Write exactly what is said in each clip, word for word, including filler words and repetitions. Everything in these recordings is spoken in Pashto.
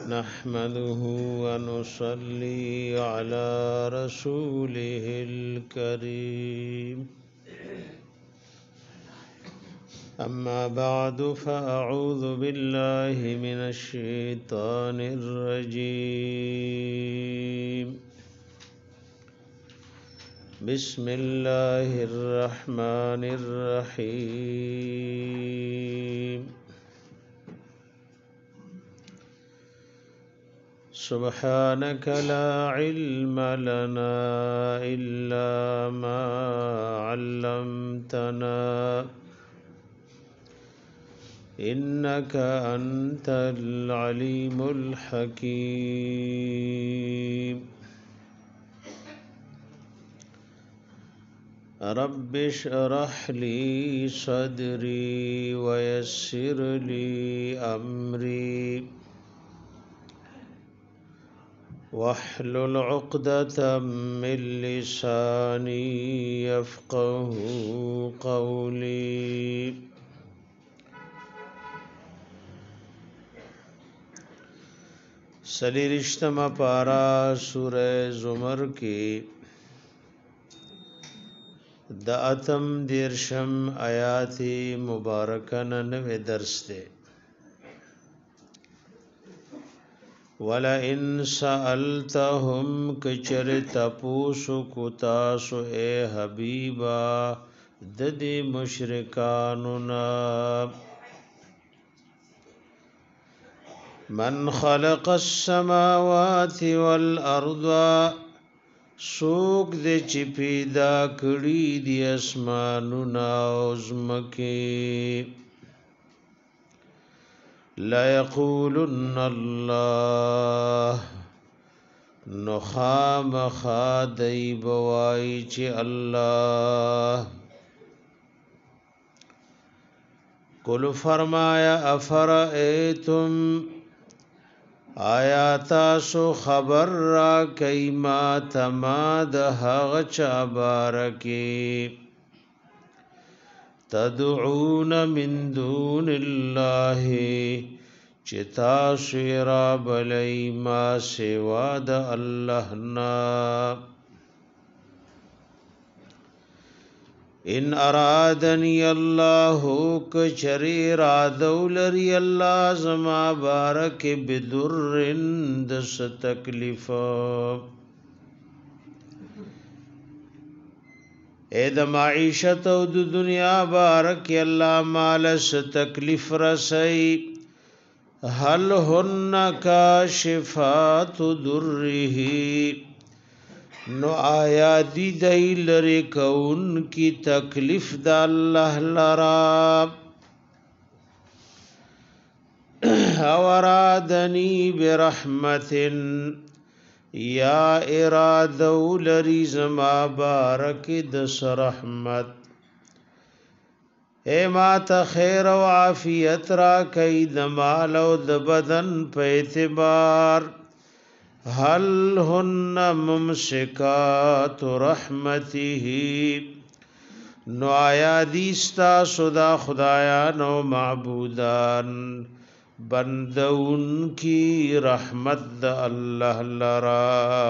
نحمده ونصلي على رسوله الكريم أما بعد فأعوذ بالله من الشيطان الرجيم بسم الله الرحمن الرحيم سبحانك لا علم لنا إلا ما علمتنا إنك أنت العليم الحكيم رب اشرح لي صدري ويسر لي أمري واحلل عقدة من لساني يفقه قولي سلیرشتم پارا سورہ زمر کی د اتم دیرشم آیات مبارکن نوے درس دے وَلَئِن سَأَلْتَهُمْ کچر تپوسو کتاسو اے حبیبا دد مشرکاننا من خلق السماوات والارض سوک دے چی پیدا کڑی دی اسمانونا ازمکی لَيَقُولُنَّ اللَّهِ نخام خادی بوائی چی اللہ قل فرمایا افرائیتم آیا تاسو خبر را کئی ما تماد حغچ بارکی تدعون من دون اللہ چتا سیرا بلی ما سوا د اللہ نا ان ارادنی اللہ کچری رادو لری اللہ زما بارک بدرن دس تکلیف اے د معیشت او د دنیا بارک اللہ مالس تکلیف رسی هل هن کاشفات دره نو آیا دی دی لری کون کی تکلیف دا اللہ لرا اورادنی برحمت یا ارادو لری زما بارک دس رحمت اے ما تا خیر و عافیت را کئی دمال و دبدن پہ اعتبار حل ہن ممسکات رحمته نو آیا دیستا صدا خدایان و معبودان بندون کی رحمت دا اللہ لرا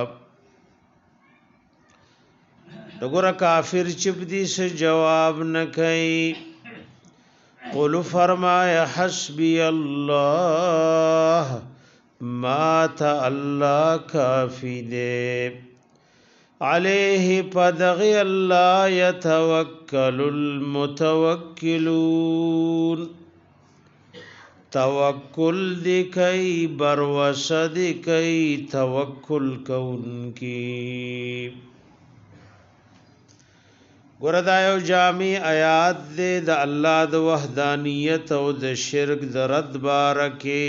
نگورا کافر چپ دی سے جواب نکئی قل فرمایا حسبی اللہ ما تا اللہ کافی دے علیہ پدغی اللہ یتوکل المتوکلون توکل دی کئی بروس دی کئی توکل کون کی گردایو جامی آیات دے دا اللہ دا وحدانیت او دا شرک دا رد بارکی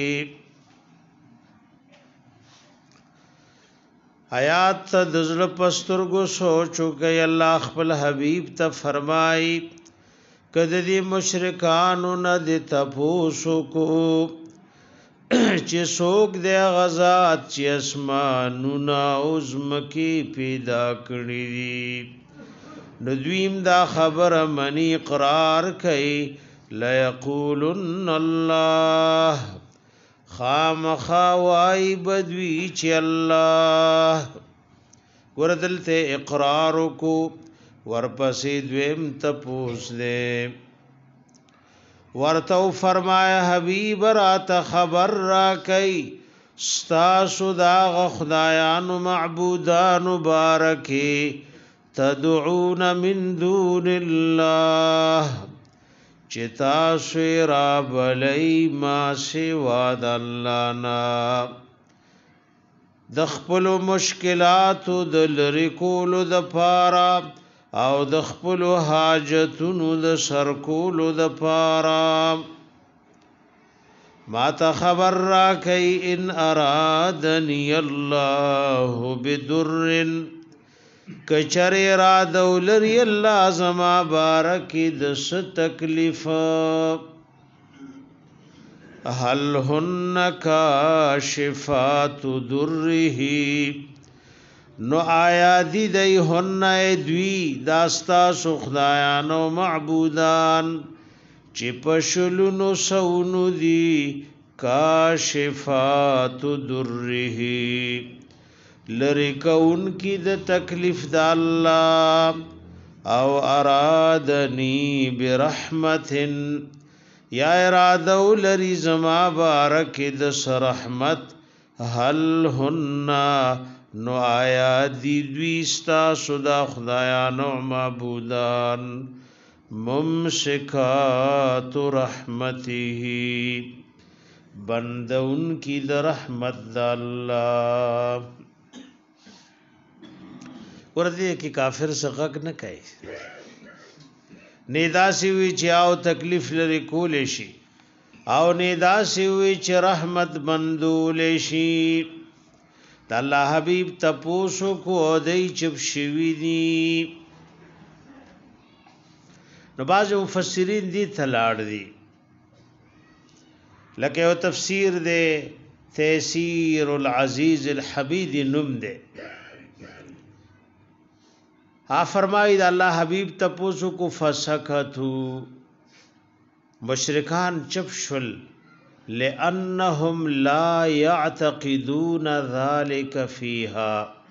آیات تا دزل پسترگو سوچو گئی اللہ خپل حبیب تا فرمائی کد دی مشرکانو نا دی تپوسو کو چی سوک دے غزات چی اسمانو نا عظمکی پیدا کری دی ندویم دا خبر منی اقرار کئی لیقولن اللہ خامخا وای بدوی چې الله وردلته اقرار کو ورپسې دویم تپوس دے ورتو فرمایا حبیب رات خبر را کئی ستاسو داغ خدایان معبودان بارکی تدعون من دون الله چتاسو رابلی ما سوا د الله نا د خپل مشکلات د لری کولو د پارا او د خپل حاجتونو د سر کولو د پارا ما ته خبر را کئ ان ارادنی الله بدر کچر را دولری الله زما بارک د س تکلیف هل هن کاشفات دره نو آیا دی دی هن دوی داستا سخدایان و معبودان چی پشلونو سونو دی کاشفات دره لرکون کی د تکلیف د الله او ارادنی برحمتن یا اراده لری زما بارک د رحمت هل هن نو آیا دی دویستا صدا خدایان و معبودان ممسکات رحمته بندون کی د رحمت د الله ورته کی کافر څخه نه کوي نیدا سی وی چې او تکلیف لري کول شي او نیدا سی وی چې رحمت بندول شي د الله حبیب تپوسو کو دای چپ شوی دی نو باز مفسرین دي تلاړ دي لکه او تفسیر دے تیسیر العزیز الحمید نم دے ہا فرمائی دا اللہ حبیب تپوسو کو فسکتو مشرکان چپ شل لأنهم لا يعتقدون ذلك فيها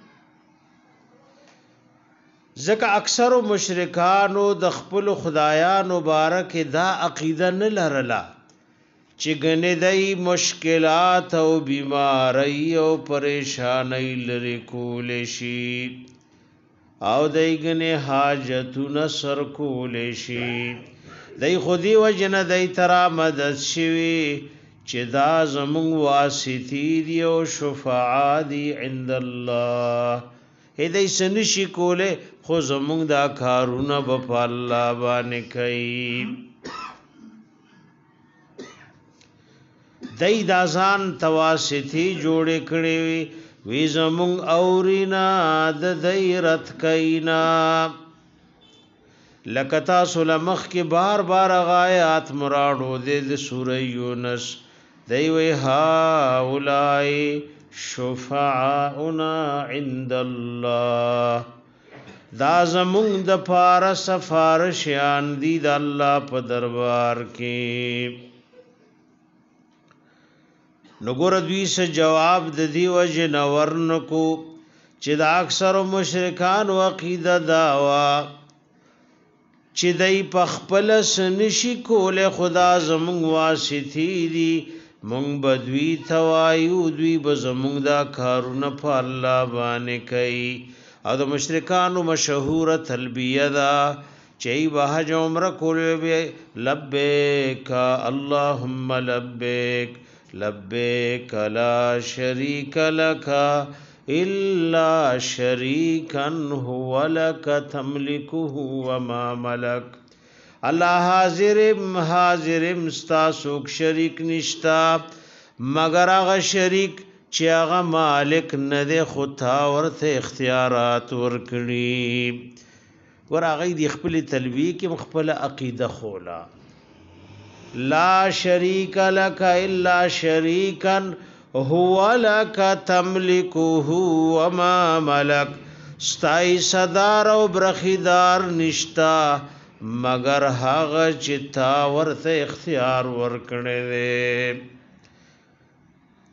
زکا اکثر مشرکانو د خپل خدایانو مبارک دا عقیده نه لرلا چې ګنې دای مشکلات او بیماری او پریشانی لري کول شي او دای ګنې حاجتونه سر کول شي دای خودي وجنه دای ترا مدد شوي چې دا زمون واسطي دی او شفاعا دی عند الله هدای سنشي کوله خو زمون دا کارونه په الله باندې کوي دای دازان تواسطی جوړ کړي وی زمون اورینا د دایرت کینا لکتا سلمخ کې بار بار غایات مراډو د سوره یونس دی وی ها اولای شفاعنا عند الله دا زمون د پار سفارشیان دی د الله په دربار کې نګور دوی سے جواب د دی وجه نورن کو چې د اکثر مشرکان عقیده داوا چې دای په خپل سنشي کوله خدا زمون واسطي دي مونږ بدوی توایو دوی به زمونږ دا کارونه په الله باندې کوي او د مشرکانو مشهور تلبیه دا چې به حج عمره کولې لبیک اللهم لبیک لبیک لا شریک لک الا شریکا هو لک تملکه وما ملک الله حاضرم حاضرم ستا سوک شریک نشتا مگر هغه شریک چې هغه مالک نه دی خو تا ورته اختیارات ورکړي ور هغه دی خپل تلبیه کې خپل عقیده خولا لا شریک لک الا شریکا هو لک تملکه وما ملک ستای صدر او برخیدار نشتا مگر هغه چې تا ورته اختیار ورکړي دي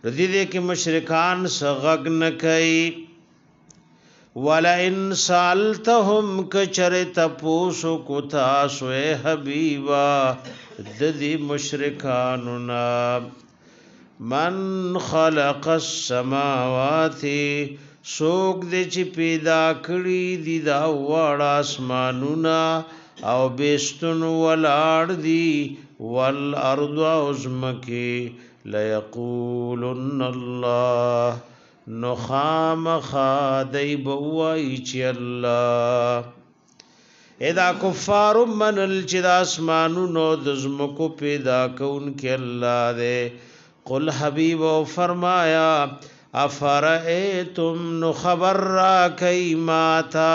ردی دې کې مشرکان سغغ نه کوي ولا ان سالتهم کچر تپوسو کو تاسو حبیبا د دې مشرکانو نا من خلق السماوات سوک دې چې پیدا کړی دي دا وړ اسمانونه او بیستون ولاړ دي والارض ازمکی ليقولن الله نخام خادی بوائی چی اللہ ادا کفار منل چی دا اسمانو نو دزمکو پیدا کون کی اللہ دے قل حبیب و فرمایا افرائیتم نو خبر را کئی ماتا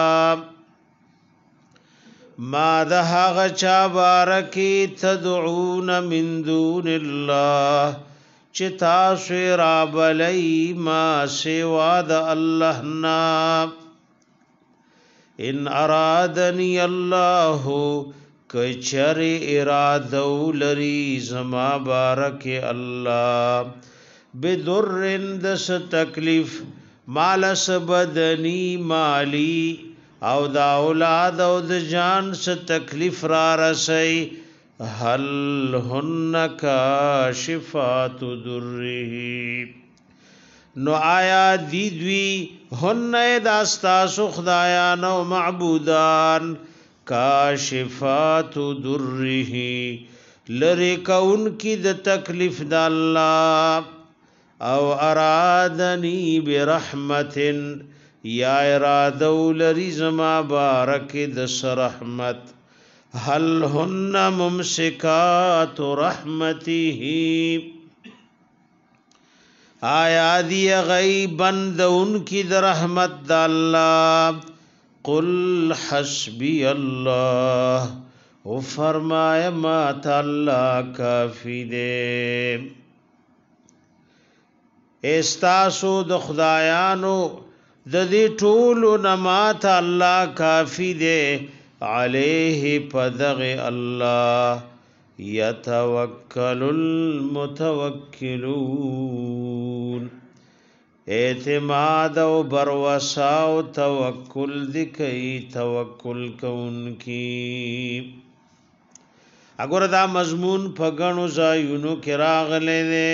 ما دہا غچا بارکی تدعون من دون اللہ چتا سویرا بلی ما سوا د اللہ نا ان ارادنی اللہ کچر ارادو لری زما بارک اللہ بدرن دس تکلیف مالس بدنی مالی او دا اولاد او د جان س تکلیف را رسی هل هن کاشفات ضره نو آیا دی دوی هن داستا خدایان او معبودان کاشفات ضره لری کون کی د تکلیف د الله او ارادنی برحمت یا ارادو لری زما بارک د رحمت هل هن ممسکات رحمته آیا دی غیبند ان کی در رحمت دا اللہ قل حسبی اللہ او فرمایا ما تا اللہ کافی دے استاسو د خدایانو د دې ټولو نمات الله کافی دے علیہ پدغ اللہ یتوکل المتوکلون اعتماد و بروسا و توکل دکئی توکل کون کی اگر دا مضمون پگنو زایونو کراغلے دے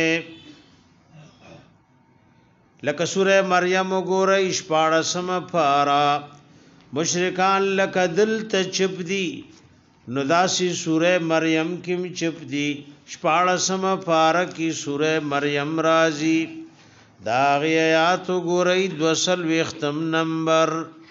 لکه سورہ مریم وګورئ شپاړسم پارا مشرکان لکه دل ته چپ دی نو داسی سورہ مریم کیم چپ دی شپاړسم پارا کی سورہ مریم رازی داغی آیات وګورئ دوسل وختم نمبر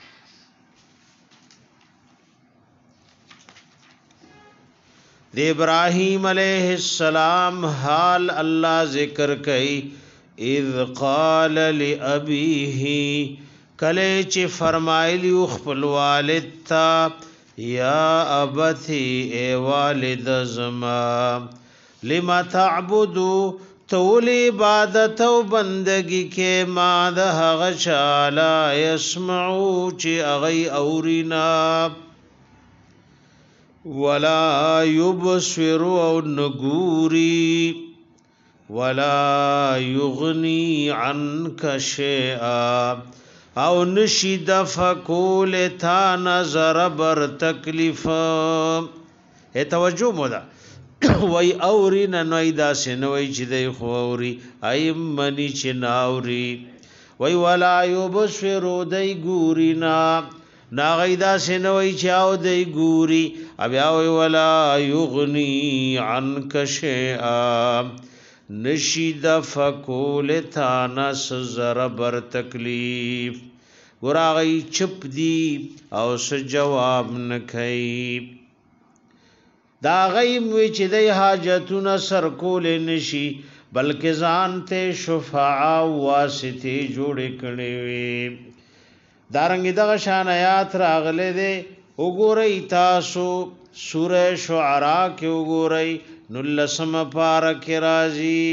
د ابراہیم علیہ السلام حال اللہ ذکر کئی اذ قال لابیه کله چې فرمایلی خپل والد تا یا ابتی ای والد زما لما تعبدو تول عبادت او بندگی کې ما د هغه شالا يسمعو چې اغي اورینا ولا يبصر او نګوري ولا یغنی عنک شیئا او نشید فکول تا نظر بر تکلیف اے توجہ مودا وی اوری ننوی دا سنوی چی دی خوری ایم منی چی ناوری وی ولا یبصرو دی گوری نا ناغی دا سنوی چی آو دی گوری اب آوی ولا یغنی عنک شیئا نشید فکول تانا سزر بر تکلیف گراغی چپ دی او س جواب نکئی دا غیم وی چې دی حاجتون سر کول نشی بلکې ځان ته شفاعا واسطه جوړ کړي وي دارنګ دغه شان آیات راغله دی وګورئ تاسو سوره شعراء کې وګورئ نلسم پارک رازی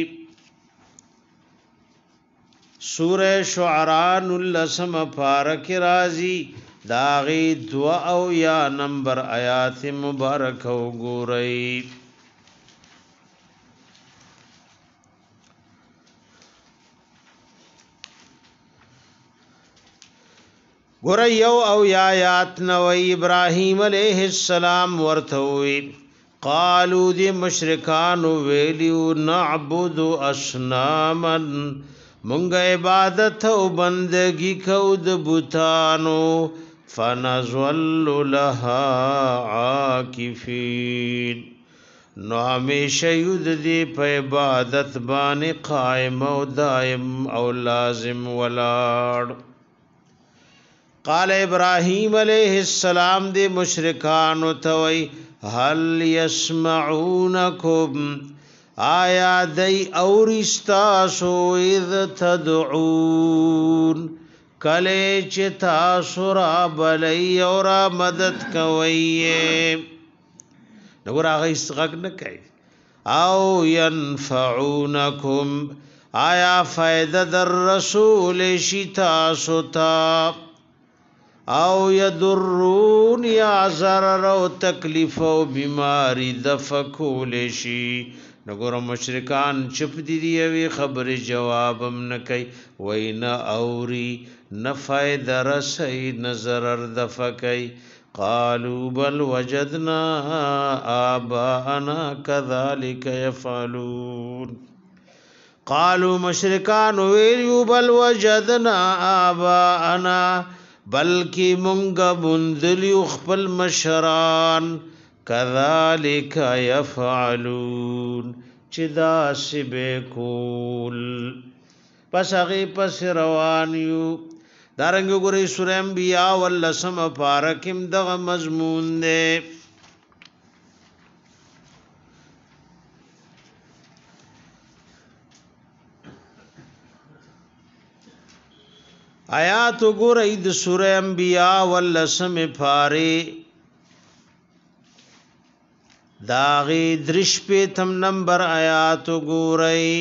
سورہ شعراء نلسم پارک رازی داغی دعا او یا نمبر آیات مبارک و گورئی ګور یو او یا آیات نو ابراهیم علیہ السلام ورثوي قالو دی مشرکان ویلیو نعبد اصناما مونږ عبادت او بندگی کو د بوتانو فنظل لها عاکفین نو همیشه ید دی په عبادت باندې قائم او دائم او لازم ولاړ قال ابراهیم علیہ السلام دی مشرکان توي هل يسمعونكم آیا دی اورستاسو اذ تدعون کله چې تاسو را بلې او را مدد کوي نو راغی استغاث نه کوي او ينفعونكم آیا فائدہ در رسول شي تاسو ته او یضرون یا ضرر او تکلیف او بیماری دفکول شي نګور مشرکان چپ دي دی وی خبر جوابم نه کوي وینا اوري نه فائدہ رسي نظر دفکای قالوا بل وجدنا آباءنا كذلك يفعلون قالوا مشرکان ویلو بل وجدنا آباءنا بلکی مونږ بندلیو خپل مشران کذالک یفعلون چې دا سبه کول پس هغه پس روان یو دارنګ ګورې سورہ انبیاء ولسم پارکم دغه مضمون ده آیات ګورې د سورہ انبیاء ولسم پاره داغي درش په تم نمبر آیات ګورې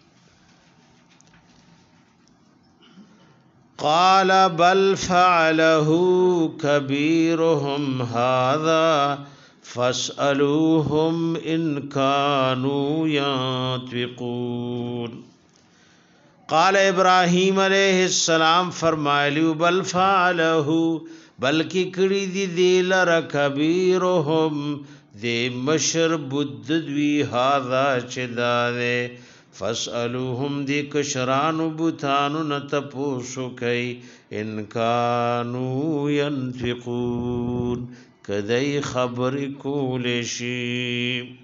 قال بل فعله كبيرهم هذا فاسألوهم إن كانوا ينطقون قال ابراہیم علیہ السلام فرمایلیو بل فعله بلکی کړي دي دل رکبیرهم دی مشر بد دوی هاذا چداوه فاسالوهم دی کشران بوتانو نتپوسو کئ ان کانوا ينفقون کدی خبر کول شي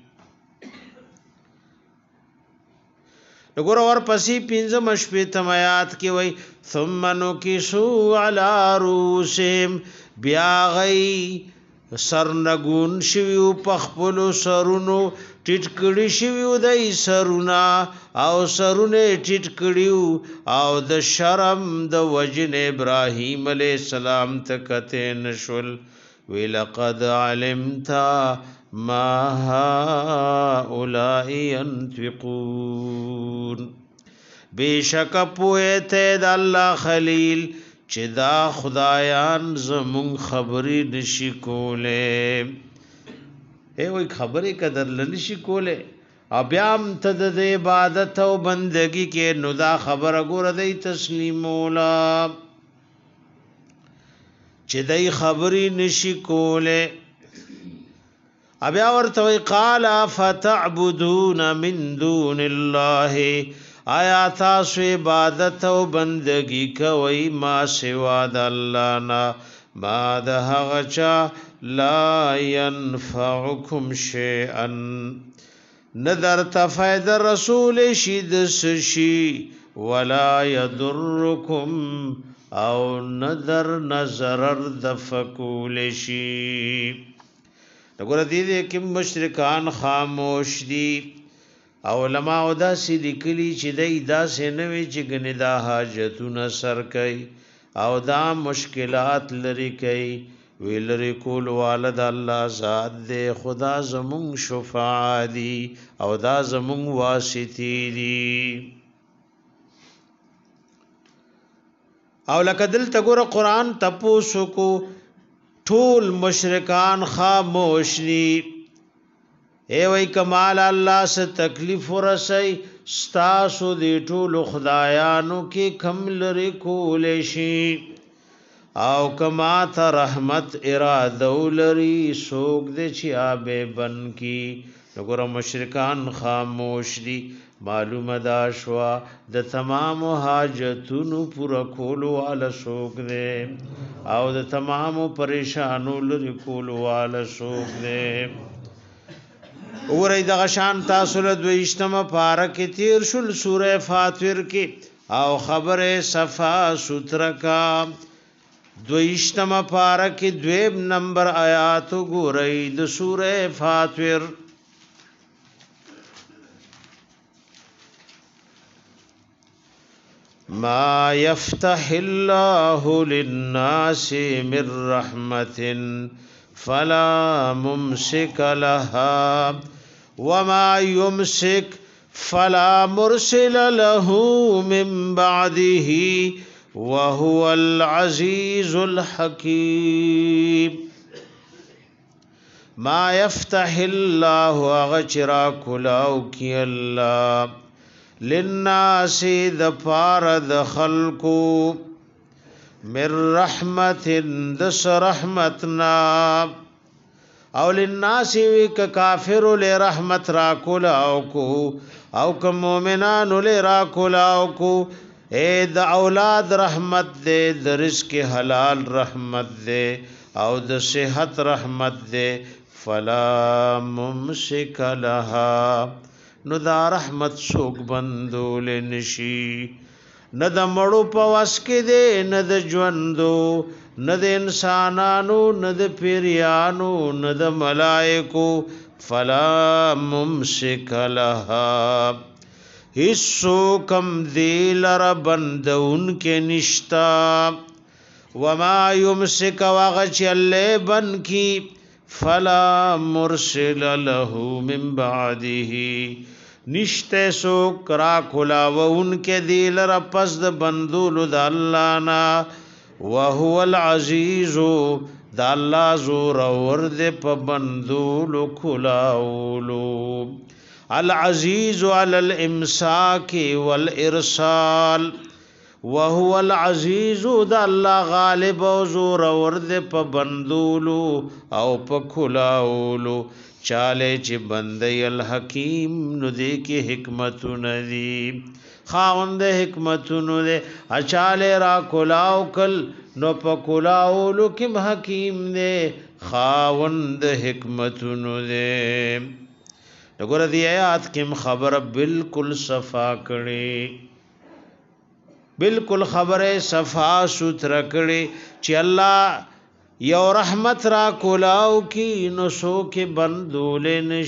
وګور اور پسې پنځم شپې تمات کې وای ثم نکسو علی روسهم بیا غي سرنګون شویو پخپلو سرونو ټټ کړي شویو دای سرونا او سرونه ټټ کړیو او د شرم د وجن ابراهیم علی السلام تکته نشل ولقد علمت ما هؤلاء ينفقون بیشک پوهته د الله خلیل چې دا خدایان زمون خبرې نشي کوله اے وای خبرې قدر لنشي کوله ابيام ته د عبادت او بندگی کې نو دا خبر غوړه دی تسلیم مولا چې دای خبرې نشي کوله ابیا ورته قال فتعبدون من دون الله آیا تاسو عبادت او بندگی کوي ما سوا د الله نه ما د هغه چا لا ينفعكم شيئا نذر تفید رسول شید سشی ولا يضركم او نذر نظر دفکول شي وګوره دې کې مشرکان خاموش دي او علماء دا سې لیکلي چې دای دا سې نوې چې ګنې دا حاجتونه سر کوي او دا مشکلات لري کوي ویلری کول والد الله ذات دې خدا زمون شفاعه دي او دا زمون واسطي دي او لکه دل تګور قران تپوسو کو ټول مشرکان خاموش دي اے وای کمال الله سے تکلیف ورسي ستاسو دی ټول خدایانو کې کم لري کول شي او کما ته رحمت اراده ولري سوک دې چې آبه بن کی وګوره مشرکان خاموش دي معلومه دا شوا د تمام حاجتونو پورا کولو والا سوک دې او د تمام پریشانو لري کولو والا سوک دې اورې د غشان تاسو له دویشتمه پارک تیر شل سوره فاطر کې او خبره صفا سوترکا دویشتم پارک دویب نمبر آیات گورئی د سورہ فاطر ما یفتح اللہ للناس من رحمت فلا ممسک لها وما یمسک فلا مرسل له من بعده وهو العزيز الحكيم ما يفتح الله اغچرا کلاو کی الله للناس د فارد خلقو من رحمت دس رحمتنا او للناس وک کافر له رحمت را کلاو کو او ک مومنان له را کلاو کو اے د اولاد رحمت دے د رزق حلال رحمت دے او د صحت رحمت دے فلا ممسک لها نو دا رحمت سوک بندول نشی نه د مړو په واس کې دے نه د ژوندو نه د انسانانو نه د پیریانو نه د ملائکو فلا ممسک لها حصو کم دیل ربندون کے نشتا وما یمسک وغچ اللہ بن کی فلا مرسل له من بعده نشتے سو کرا کھلا و ان کے دیل رپس د بندول د اللہ نا وهو العزیز د اللہ زور ورد پا بندول کھلاولو العزیز علی الامساک والارسال وهو العزیز د الله غالب او زور ورد په بندولو او په کلاولو چاله چې بندي الحکیم نو دې کې حکمت ندی خاوند حکمت نو دې اچاله را کلاو کل نو په کلاولو کې حکیم دې خاوند حکمت نو دې وګوره دی آیات کې خبر بالکل صفا کړي بالکل خبره صفا سوتر کړي چې الله یو رحمت را کولاو کې نو سو کې بندول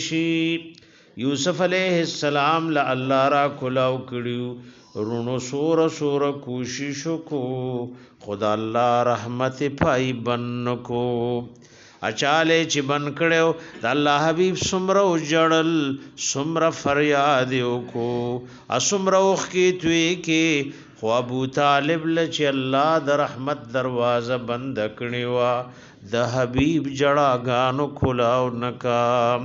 نشي یوسف علیہ السلام له الله را کولاو کړیو رونو سور سور کوشش کو خدا الله رحمت پای بن کو اچاله چې بن کړو د الله حبیب سمرو جړل سمره فریاد وکړو اسمرو خې توي کې خو ابو طالب لچ الله د رحمت دروازه بند کړی وا د حبیب جړا غانو کھلاو نکا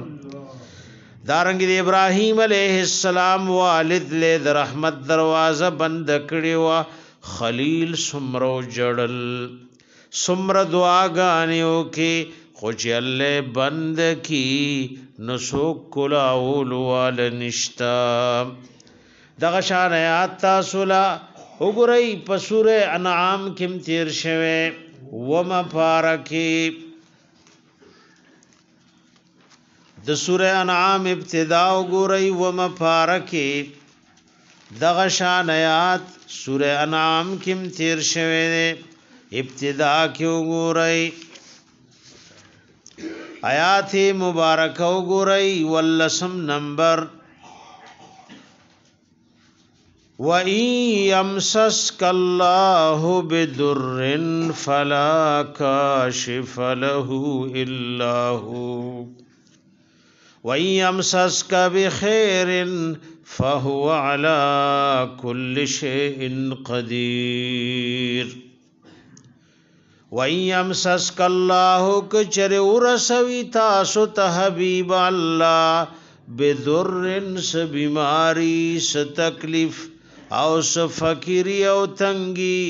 دارنګ د ابراهیم علیہ السلام والد له د رحمت دروازه بند کړی وا خلیل سمرو جړل سمر دعا غانیو کې خوچ اللہ بند کی نسوک کلاول وال نشتا دغشان آیات تاسولا اگرئی پسور انعام کم تیر شوے وما پارکی د سور انعام ابتدا اگرئی وما پارکی دغشان آیات سور انعام کم تیر شوے ابتدا کیوں اگرئی آیات مبارکہ وګورئ ولسم نمبر وَإِن يَمْسَسْكَ اللَّهُ بِضُرٍّ فَلَا كَاشِفَ لَهُ إِلَّا هُوَ وَإِن يَمْسَسْكَ بِخَيْرٍ فَهُوَ عَلَى كُلِّ شَيْءٍ قَدِيرٌ وَإِن يَمْسَسْكَ اللَّهُ كَچَرِ ورسوي تاسو ته حبيب الله بِضُرٍّ س بیماری س تکلیف او س فقیری او تنگی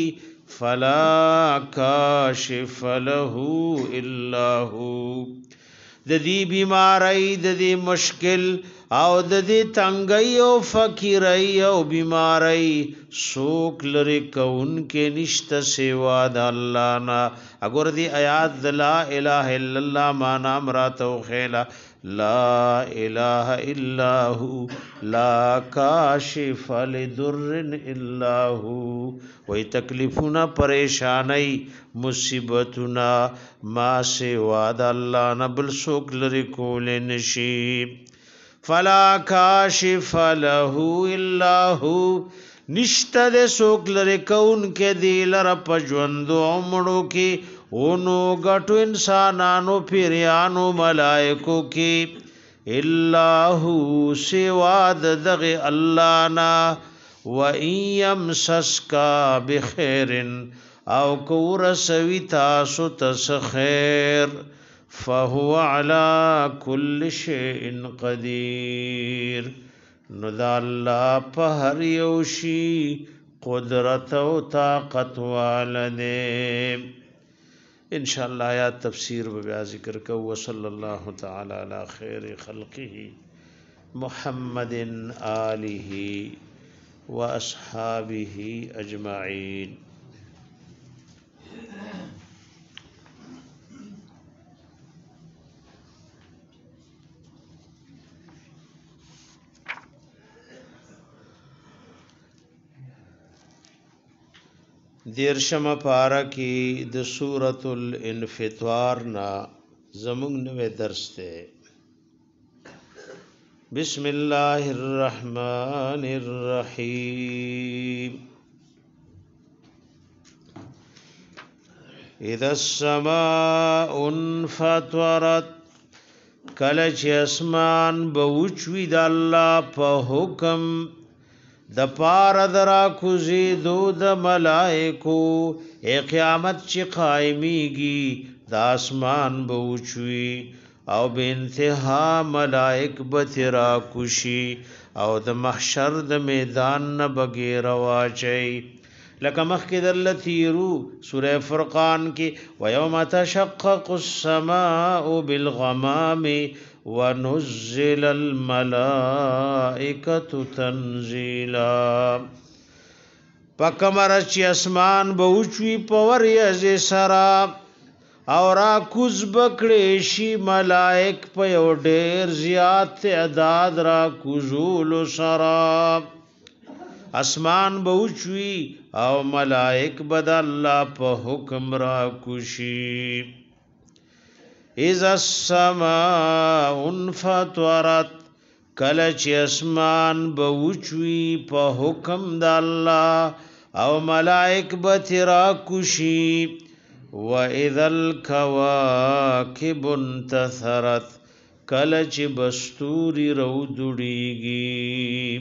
فلا کاشف له الا هو د دې بیماری د دې مشکل او د دې تنګي او فقیرای او بیماری سوک لري کون کې نشته سوا د الله نا. اگر دی آیات لا اله الا الله معنا مراتو خیلا لا اله الا هو لا کاشف لضر الا هو. وای تکلیفونه پریشانی مصیبتونه ما سوا د الله نه بل څوک لري کول نشي. فلا کاشف له الا هو نشته د څوک لري کون کې دی لره پجوند عمرو کې اونو غټو انسانانو پیرانو ملائکو کې الا هو سوا دغه الله نا. و ایم سسکا بخیر او کور سوی تاسو تس خیر فهو على كل شيء قدير. نو دا الله په هر یو شی قدرت او طاقت والده. ان شاء الله یا تفسیر و بیا ذکر کو. وصلی الله تعالی علی خیر خلقه محمد آله و اصحابه اجمعین. دیرشم پارا کی د سورۃ الانفطار نا زمون نوے درس تے. بسم اللہ الرحمن الرحیم. اذا السماء انفطرت کلچ اسمان بوچوی د الله په حکم د پار درا کوزی دو د ملائکو ای قیامت چی قائمیگی د اسمان بوچوی او به انتها ملائک بترا کوشی او د محشر د میدان نه بغیر واچي. لکه مخکې دلتیرو سوره فرقان کې ويوم تشقق السماء بالغمام ونزل الملائکة تنزیلا. پکمر چی اسمان بوچوی پور یزی سرا اور راکوز بکڑی شی ملائک پیو ډیر زیاد تعداد راکوزول سرا. اسمان بوچوی او ملائک بد اللہ په حکم راکوشی. اذا السماء انفطرت کلچ اسمان بوچوی په حکم د الله او ملائک بترا کوشی. و اذا الكواكب انتثرت کلچ بستوری رو دړیږي.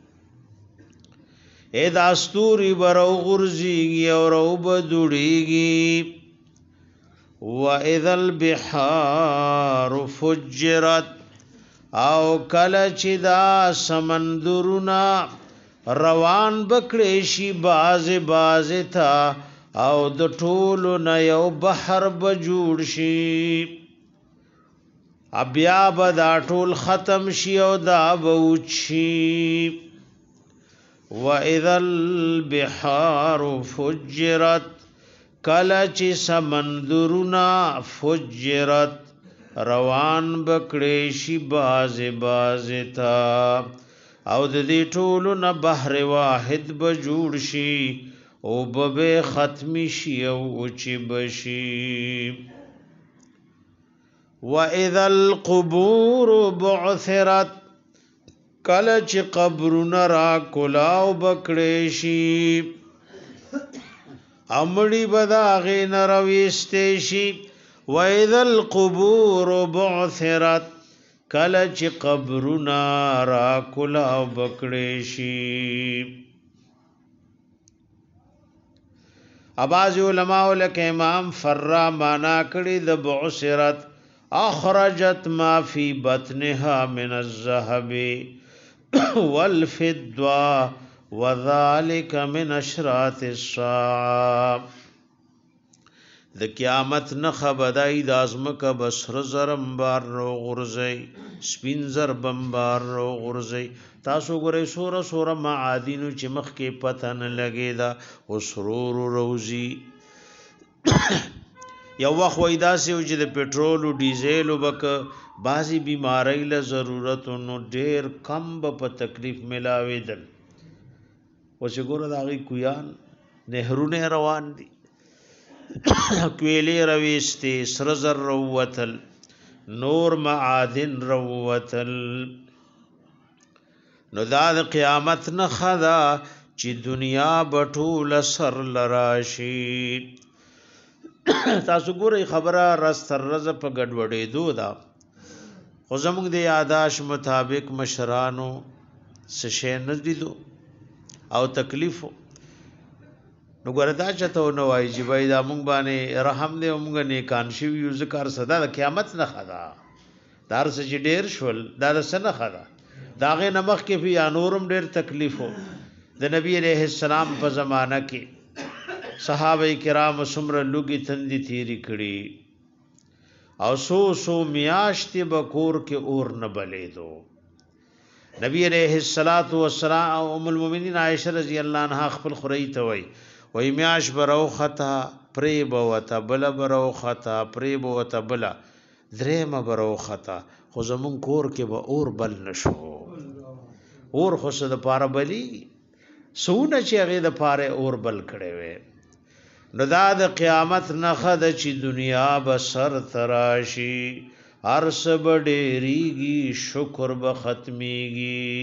اې دا استوري برو غرزيږي او رو بدړيږي. وَإِذَا الْبِحَارُ فُجِّرَتْ او کله چې دا سمندرونه روان بکړې شي باز باز تا او د ټولو نه یو بحر به جوړ شي. بیا به دا ټول ختم شي او دا به وچی. وَإِذَا الْبِحَارُ فُجِّرَتْ کله چې سمندرونه فجرت روان بکړې شي باز باز تا او د دې ټولو نه بحر واحد به جوړ شي او به ختم شي او اوچ بشي. وَإِذَا الْقُبُورُ بُعْثِرَتْ کله چې قبرونه را کولاو بکړې شي امړي بدا غین رويستې شي. وَإِذَا الْقُبُورُ بُعْثِرَتْ کله چې قبرونه را کولاو بکړې شي. اباظ علماء لکه امام فرا معنا کړي د بعثرت اخرجت ما فی بطنها من الذهب والفضه وذالک من اشراط الساعه د قیامت نه خبردای د ازمکه بسر زرم بار رو غرزی سپین زر بمبار رو غرزی تاسو ګورئ سوره سوره معادینو چې مخ کې پته نه لګی دا او سرور روزی یو وخت وای دا سه چې د پټرول او ډیزل وبک بازي بیماری له ضرورت نو ډیر کم په تکلیف ملاویدل او چې ګوره دا غي کویان نهرونه روان دي کویلی رویستی سرزر رووتل نور معادن رووتل نو دا د قیامت نه خدا چې دنیا بټول سر لراشي تاسو ګورئ خبره رس تر رز په ګډوډې دو دا خو زموږ د یاداش مطابق مشرانو سشه نزدیدو او تکلیفو نو ګوردا چته نو وای چې بای دا مونږ باندې رحم دې مونږ نه کان شي یو ذکر صدا د قیامت نه خدا دار سچ ډیر شول دا سره خدا داغه نمخ کې بیا انورم ډیر تکلیفو د نبی عليه السلام په زمانہ کې صحابه کرام سمره لوګي تندې تیری کړي او سو سو میاشتې بکور کې اور نه بلې دو نبی عليه الصلاه والسلام ام المؤمنین عائشہ رضی الله عنها خپل خوري ته وای وای میاش برو خطا پری بوتا بل برو خطا پری بوتا بل درېم برو خطا خو زمون کور کې به اور بل نشو اور خو څه د پاره بلی سونه چې هغه د پاره اور بل کړي وي نو دا د قیامت نه خد چې دنیا به سر تراشی ارس بډېریږي شکر به ختميږي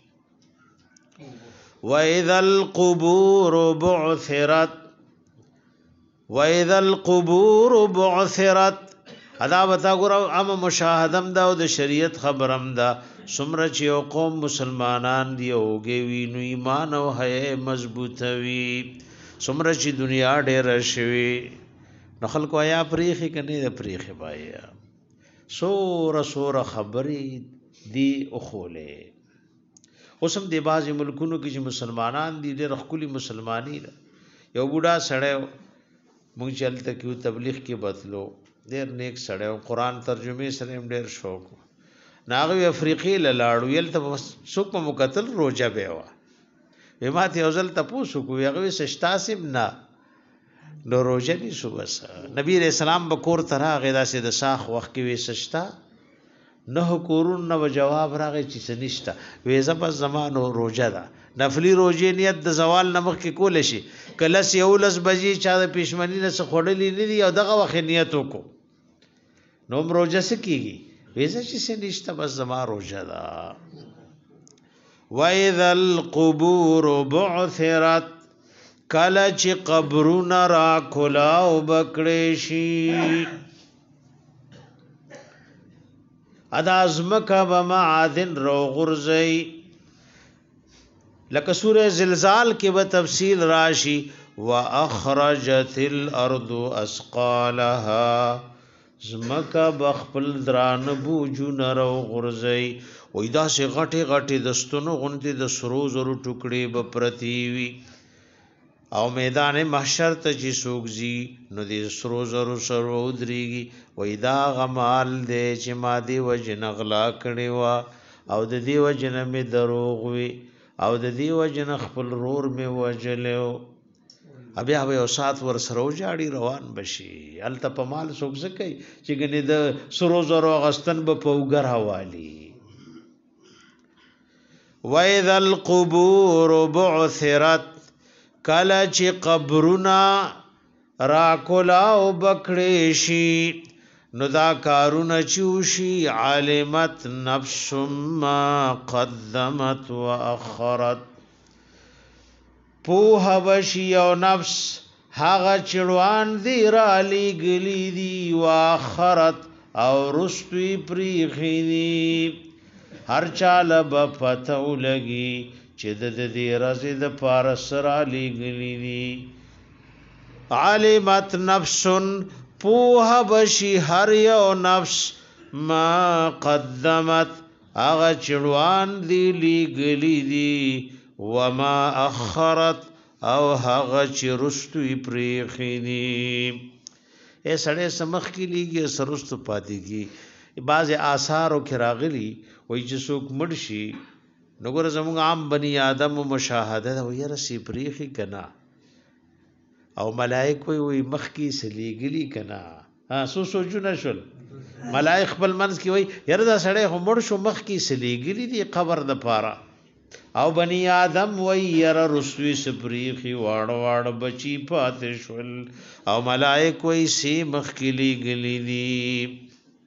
وَإِذَا الْقُبُورُ بُعْثِرَتْ وَإِذَا الْقُبُورُ بُعْثِرَتْ ادا وتا ګور ام مشاهدم دا د شریعت خبرم دا سمره چې یو قوم مسلمانان دی اوږي وی نو ایمان او حیا مضبوطه وی سمره چې دنیا ډېر شوي نو خلکو یا پریخي کني د پریخي بایا سور سور خبري دی اخوله اوسم دی بازي ملکونو کې چې مسلمانان دي ډېر خولي مسلمانۍ یو بوډا سړی مونږ چلته کیو تبلیغ کې بتلو ډېر نیک سړی قرآن ترجمه سره ډېر شوق ناغوی افریقی لاړو یل ته څوک په مقتل روزه بیوا به ماته یوزل تاسو کو یغوی سشتاسم نه نو روزه دي صبح نبی رسول الله بکور ترا غدا سي د ساخ وخت کې وي سشتا نه کورون نو جواب راغی چې سنشتا وې زب زمانو روزه ده نفلی روزه نیت د زوال نمخ کې کول شي کله سی اولس بجې چا د پښمنی نه خړلې نه دی او دغه وخت نیت وکړو نو روزه سکیږي وې چې سنشتا بس زما روزه ده وَإِذَا الْقُبُورُ بُعْثِرَتْ کله چې قبرونه را کلاو بکړې شي ادا ازمکه به معادن رو غرزي لکه سوره زلزال کې به تفصیل راشي واخرجت الارض اسقالها زمکه بخپل دران بوجو نرو غرزي وې دا سه غټي غټي دستونو غونتي د سرو زرو ټوکړي به پرتی وي او میدان محشر ته چې سوګزي نو دې سرو زرو سرو دريږي وې دا غمال دې چې ما دې وجن غلا کړي وا او د دې وجن می دروغ وي او د دې وجن خپل رور می وجلو بیا به او سات ور سرو جاړي روان بشي الته په مال سوګز کوي چې ګنې د سرو زرو غستن به پوګر حوالي وَإِذَا الْقُبُورُ بُعْثِرَتْ کله چې قبرنا را کولاو بکړې شي نو دا کارونه چوشي عالمت نفس ما قدمت واخرت په هوشي او نفس هغه چړوان دی را لګلی دی واخرت او رستوی پریخینی هر چاله به پتو لګي چې د دې رزي د پارسرا لګلی دي علمت نفس پوه بشي هر یو نفس ما قدمت هغه چړوان دی لګلی دي وما اخرت او هغه چې رستوی پریخي دي. اے سړی سمخ کې لیږي سرستو پاتې کی. بعض آثارو کې راغلي وای چې څوک مړ شي نو ګوره زموږ عام بني آدم مشاهده ده وای رسی پریخي کنا او ملائک وای وای مخ کې سلیګلی کنا. ها سو سوچونه شول ملائک خپل منځ کې وای یره دا سړی خو مړ شو مخ کې سلیګلی دی قبر د پاره او بني آدم وای یره رسوي سپریخي واړ واړ بچی پاتې شول او ملائک وای سی مخ کې لیګلی دی.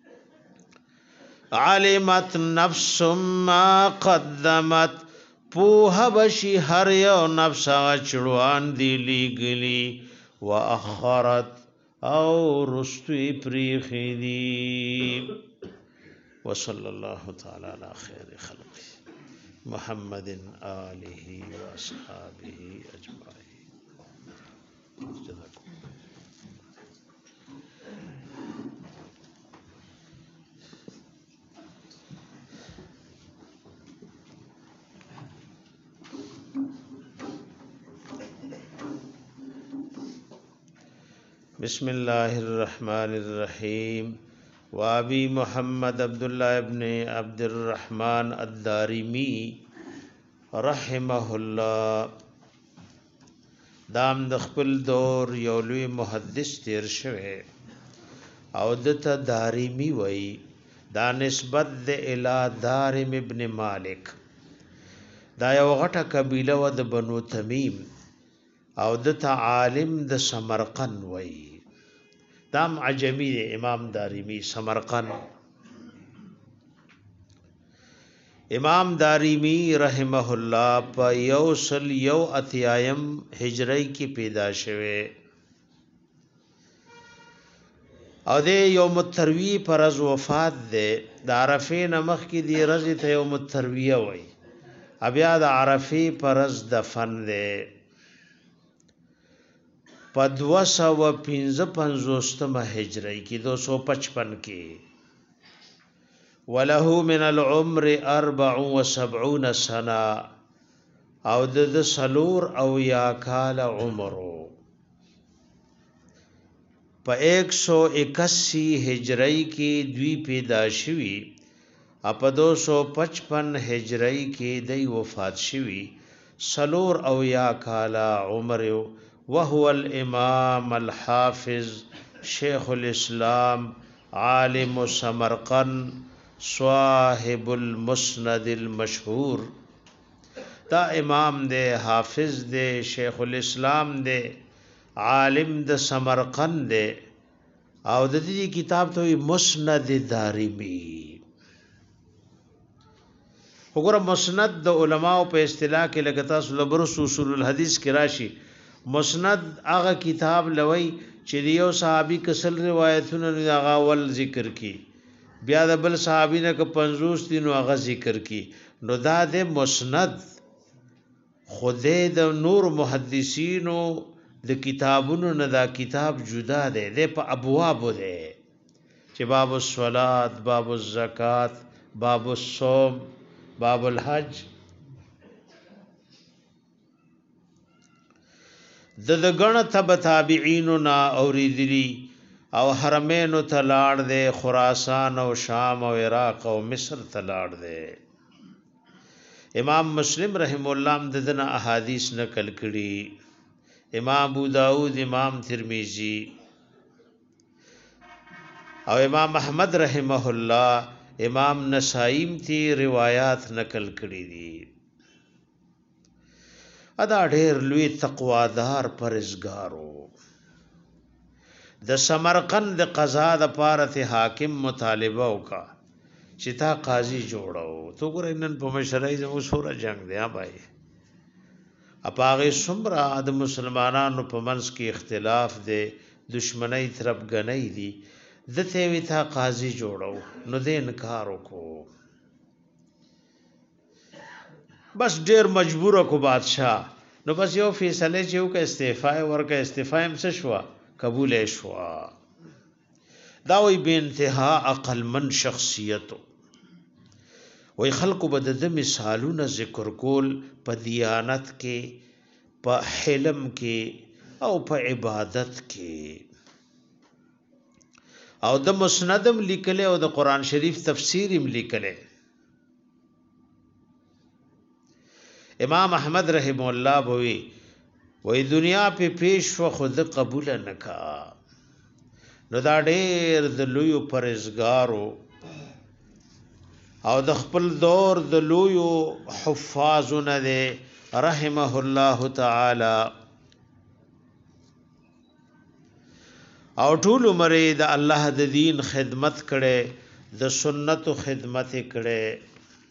علمت نفس ما قدمت پوها بشی هر یو نفس چړوان دی لیګلی واخرت او رستوی پریخی دی. وصلی اللہ تعالی علی خیر خلق محمد آلہ و اصحابہ اجمعین. بسم اللہ الرحمن الرحیم. وابی محمد عبداللہ ابن عبد الرحمن الدارمی رحمه الله دام د خپل دور یو لوی محدث تیر شوه او دته دارمی وای دا نسبت د الی دارم ابن مالک دا یو غټه قبیله و د بنو تمیم او دته عالم د سمرقند وای دام عجمی دی امام دارمی سمرقند. امام دارمی رحمه الله په یو سل یو اتیایم هجری کې پیدا شوه او د یوم التروی پر از وفات ده. د عرفه نمخ کې دی رضی ته یوم الترویه وای بیا د عرفه پر از دفن ده په دو سوه پنځه پنځوستم هجری کې دو سو پچپن کې وله من العمر اربع و سبعون سنه او د سلور او یا کال عمرو په ایک سو اکاسی هجری کې دوی پیدا شوی په دو سو پچپن هجری کې دی وفات شوی سلور او یا کال عمرو وهو الامام الحافظ شیخ الاسلام عالم سمرقند صاحب المسند المشهور. دا امام دے حافظ دے شیخ الاسلام دے عالم د سمرقند دے او د دې کتاب ته مسند دارمی. وګوره مسند د علماء په اصطلاح کې لګتا سلبر اصول الحدیث کې راشي. مسند هغه کتاب لوي چې یو صحابي کسل روایتونه هغه ول ذکر کی بیا د بل صحابي نه ک پنځوس دینو هغه ذکر کی نو دا د مسند خوده د نور محدثینو د کتابونو نه دا کتاب جدا ده د په ابواب ده چې باب الصلات باب الزکات باب الصوم باب الحج د دغه تبع تابعین نا اوریدلی او حرمین ته لاړ دے خراسان او شام او عراق او مصر ته لاړ دے. امام مسلم رحم الله د دنا احادیث نقل کړي امام ابو داود امام ترمذی او امام احمد رحمه الله امام نسائی تی روایات نقل کړي دي. ادا ډېر لوی تقوادار پرهیزګارو د سمرقند د قضا د پاره حاکم مطالبه وکا چې تا قاضي جوړو تو ګور نن په مشرای زمو سوره جنگ دی بھائی اپاغه سمرا د مسلمانانو په منځ کې اختلاف دی دشمنی طرف غنۍ دی دته وی تا قاضي جوړو نو دې انکار وکړو بس ډیر مجبور کو بادشاہ نو بس یو فیصله چې وک استعفا ورکه استعفا هم څه شو قبول شو. دا وی به انتها عقل من شخصیت وای خلق بد د مثالونه ذکر کول په دیانت کې په حلم کې او په عبادت کې او د مسندم لیکله او د قران شریف تفسیر هم لیکله امام احمد رحم الله بوي وای دنیا په پیش و خود قبول نکا نو دا ډېر د لوی پرهیزګارو او د خپل دور د لوی حفاظونه ده رحمه الله تعالی او ټول عمر د الله د دین خدمت کړي د سنت خدمت کړي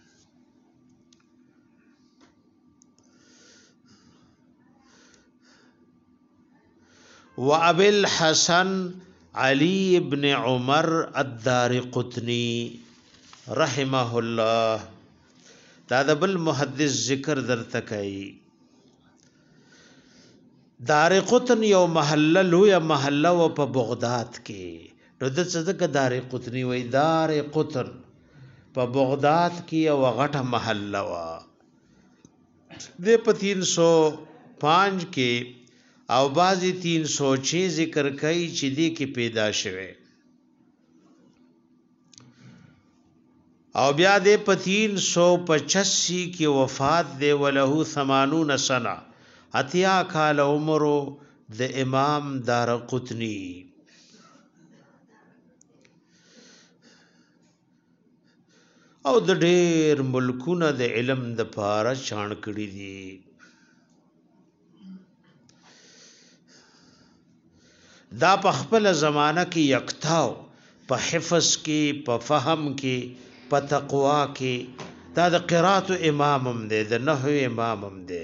و ابي الحسن علي ابن عمر الدارقطني رحمه الله دا د بل محدث ذکر درته کوي دارقطن یو محله لوی محله و په بغداد کې نو د څه دارقطني وای دارقطن په بغداد کې یو غټه محله و د په تین سو پانچ کې او بازی تین سو چھ ذکر کئی چی دی کی پیدا شوه او بیا دے پا تین سو پچسی کی وفات دے ولہو ثمانون سنہ اتیا کال عمرو د امام دارقطنی او د ډیر ملکونه د علم د پاره چاڼ کړي دي دا په خپل زمانہ کې یکتاو په حفظ کې په فهم کې په تقوا کې دا د قرات امام هم دی د نحو امام هم دی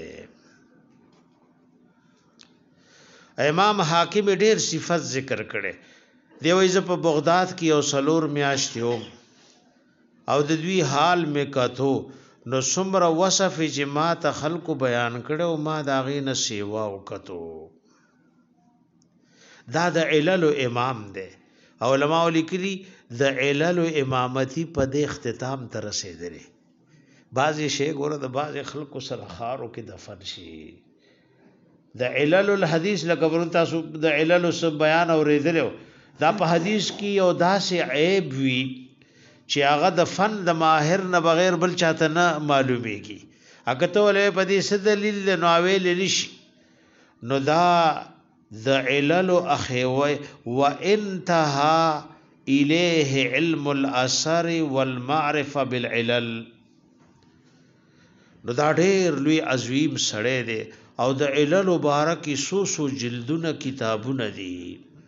امام حاکم ډیر صفات ذکر کړي دی وایي په بغداد کې یو سلور میاشتې و او د دوی حال می کتو نو څومره وصف چې ما ته خلکو بیان کړو ما دا غي نه سیوا وکتو دا د علل امام دی او علماء لیکلي د علل امامتی په د اختتام ته رسیدلی بعضی شی ګوره د بعض خلکو سره خارو کې دفن شي د علل الحديث لکه ورته تاسو د علل سب بیان اوریدلو دا په حدیث کې یو داسې عیب وی چې هغه د فن د ماهر نه بغیر بل چاته نه معلومیږي اګه ته ولې په دې څه دلیل نو ویل نشي نو دا د علل اخوي وانتهى الیه علم الاثر والمعرفه بالعلل نو دا ډېر لوی عظیم سړی دی او د علل مبارک سو سو جلدونه کتابونه دي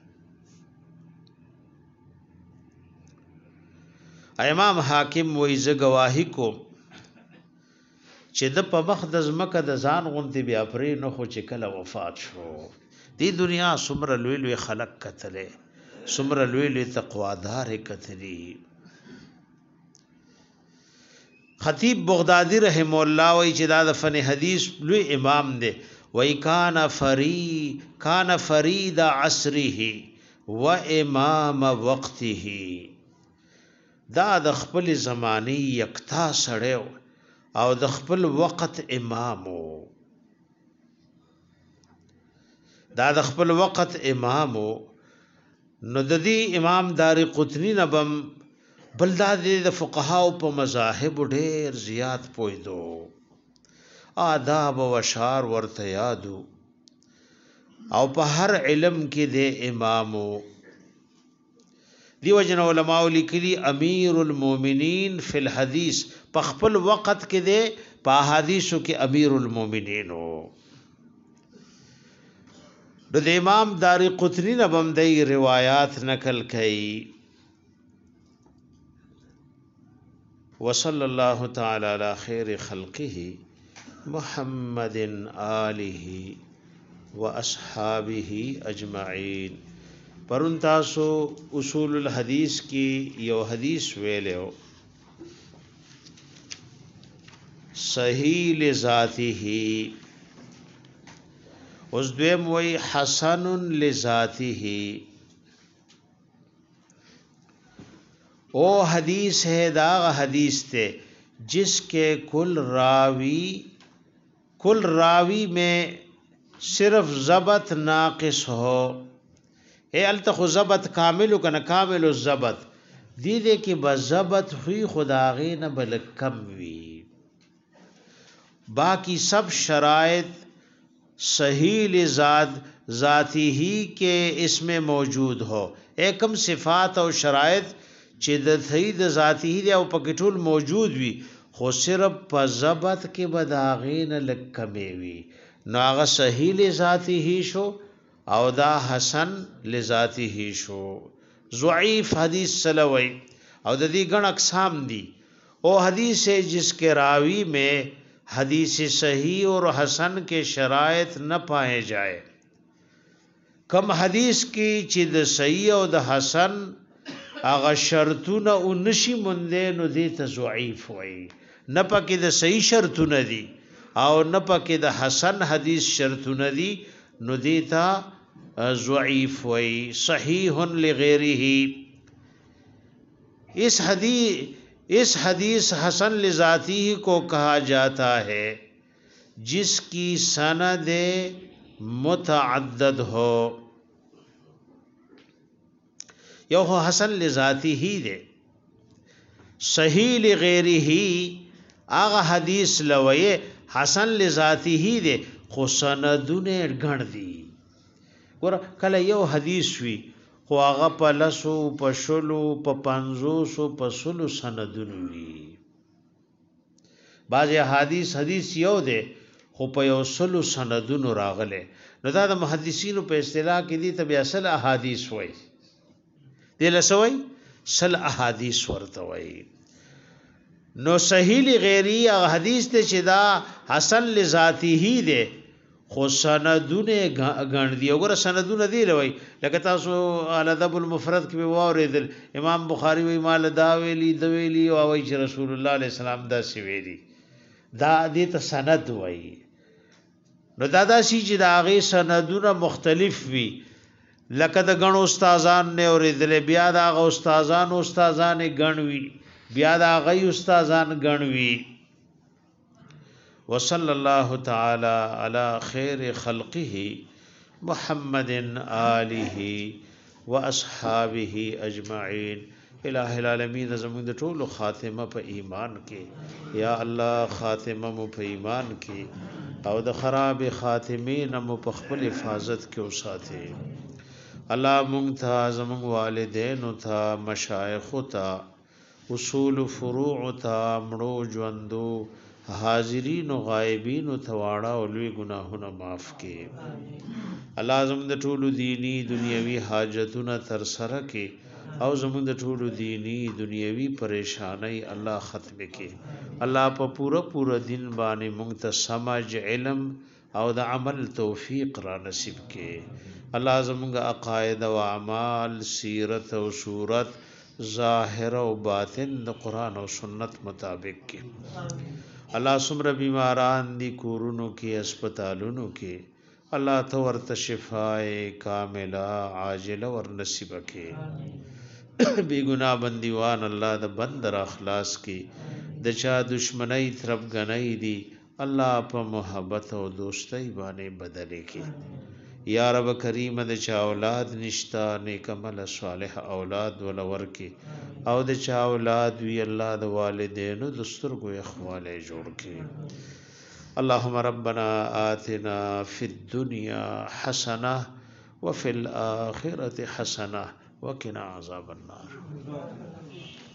امام حاکم وایي گواهی کو چې د په مخ د زمکه د ځان غونډې بیا پرې نه خو چې کله وفات شو دی دنیا سمر لوی لوی خلق کتلې سمر لوی لوی تقوادار کتلی خطیب بغدادی رحم الله وی چې دا د فن حدیث لوی امام دی وی کان فری کان فرید عصره و امام وقته دا د خپل زمانی یکتا سړیو او د خپل وخت امامو دا د خپل وخت امامو نو د دې امام دارقطنی نبم بل دا د فقهاو په مذاهب ډېر زیات پویدو آداب و اشعار ورته یادو او په هر علم کې د امامو دیو جن علماء لیکلي امیر المؤمنین فی الحدیث په خپل وخت کې د په حدیثو کې امیر المؤمنین او د امام دارقطنی نه بم د روایت نقل کړي وصلی الله تعالی علی خیر خلقه محمد آله واصحابه اجمعین پرون تاسو اصول الحدیث کی یو حدیث ویلو صحیح لذاته اس دویم وی حسن لذاته او حدیث ہے دا حدیث تے जिसके कुल रावी कुल रावी में सिर्फ ज़बत नाक़िस हो। ए अलतखु ज़बत कामिल कन कामिल ज़बत दी दे कि बज़बत हुई खुदागे न बल कम वी। बाकी सब शराइत सही लिजात ज़ाती ही के इसमें मौजूद हो। एकम सिफ़ात और शराइत चे सही द ज़ाती ही दे पकटुल मौजूद वी खो सिर्फ प ज़बत के बदागे न लग कमे वी। नागा सही लिजाती ही शो और दा हसन लिजाती ही शो। ज़ईफ़ हदीस सलवई और ददी गण अकसाम दी। ओ हदीस है जिसके रावी में हदीस सही और हसन के शराइत न पाए जाए। कम हदीस की चिद सही और द हसन आगा शर्तुन उनशी मुंदे नुदी ज़ईफ़ वई। न पके द सही शर्तुन दी और न पके द हसन हदीस शर्तुन दी नुदी ता ज़ईफ़ वई। सहीहुन लिगैरिही। इस हदीस इस हदीस हसन लिजाती को कहा जाता है जिसकी सनद मुतअद्दद हो। यो हो हसन लिजाती ही दे सही लिगैरिही आगा हदीस लवये हसन लिजाती ही दे खो सनदुने गण दी। गोरा कल यो हदीस वी खो आगा प लसो प शलु प पंजोसो प सुलु सनदुन वी। बाज़ हदीस हदीस यो दे खो प यो सुलु सनदुन रागले न दा द मुहद्दिसीन पे इस्तिलाह की दी तब असल अहादीस वई दे लसवई सल अहादीस वर्तवई। नो सही लिगैरी हदीस दे चिदा हसन लिजाती ही दे खो सनदुने गण दी। अगर सनदुन दी लवई लगे तासो अल अदबुल मुफरद के वारिदल इमाम बुखारी वही माल दावेली दवेली वावई च रसूलुल्लाह अलैहि सलाम दा सिवेली दा दी त सनद वई। नो दादा सी च दागे सनदुन मुख्तलिफ वी लकद गण उस्ताजान ने और इदले बिया दा उस्ताजान उस्ताजान गणवी बिया दा गई उस्ताजान गणवी। वसल्लल्लाहु ताला अला खैर खल्क़िही मुहम्मदिन आलिही व अस्हाबिही अजमाइन। इलाहिल आलमीन ज़मीन टोलो खातिमा पे ईमान के या अल्लाह खातिमा मु पे ईमान के और द खराब खातिमीन मु पे खपल हिफाजत के उसाथे। अल्लाह मुंगता ज़मंग वालिदैन था मशाइख़ था उसूल फुरूअ था मड़ो ज्वंदो हाजिरीन व गायबीन थवाड़ा उलवी गुनाहुना माफ़ के। अल्लाह ज़मंग टोलो दीनी दुनियावी हाजतुना तरसरा के और ज़मंग टोलो दीनी दुनियावी परेशानी अल्लाह ख़त्म के। अल्लाह प पूरा पूरा दिन बाने मुंगता समझ इल्म और द अमल तौफीक रा नसीब के। अल्लाह ज़मंग अक़ायद व अमाल सीरत व सूरत ज़ाहिर व बातिन द कुरान व सुन्नत मुताबिक के। अल्लाह सुमर बीमारान दी कोरोनों के अस्पतालों के अल्लाह तो वर्त शिफाए कामिला आजिला वर नसीब के। बेगुनाह बंदीवान अल्लाह द बंदर अखलास की दचा दुश्मनई तरफ गनई दी अल्लाह प मोहब्बत और दोस्ती बाने बदले के। या रब करीम दचा औलाद निश्ता नेक अमल सालिह औलाद वलवर के और दचा औलाद वी अल्लाह द वालिदैन दुस्तुर को अखवाले जोड़ के। अल्लाहुम्मा रब्बना आतिना फिद दुनिया हसना व फिल आखिरति हसना व किना अज़ाबन्नार।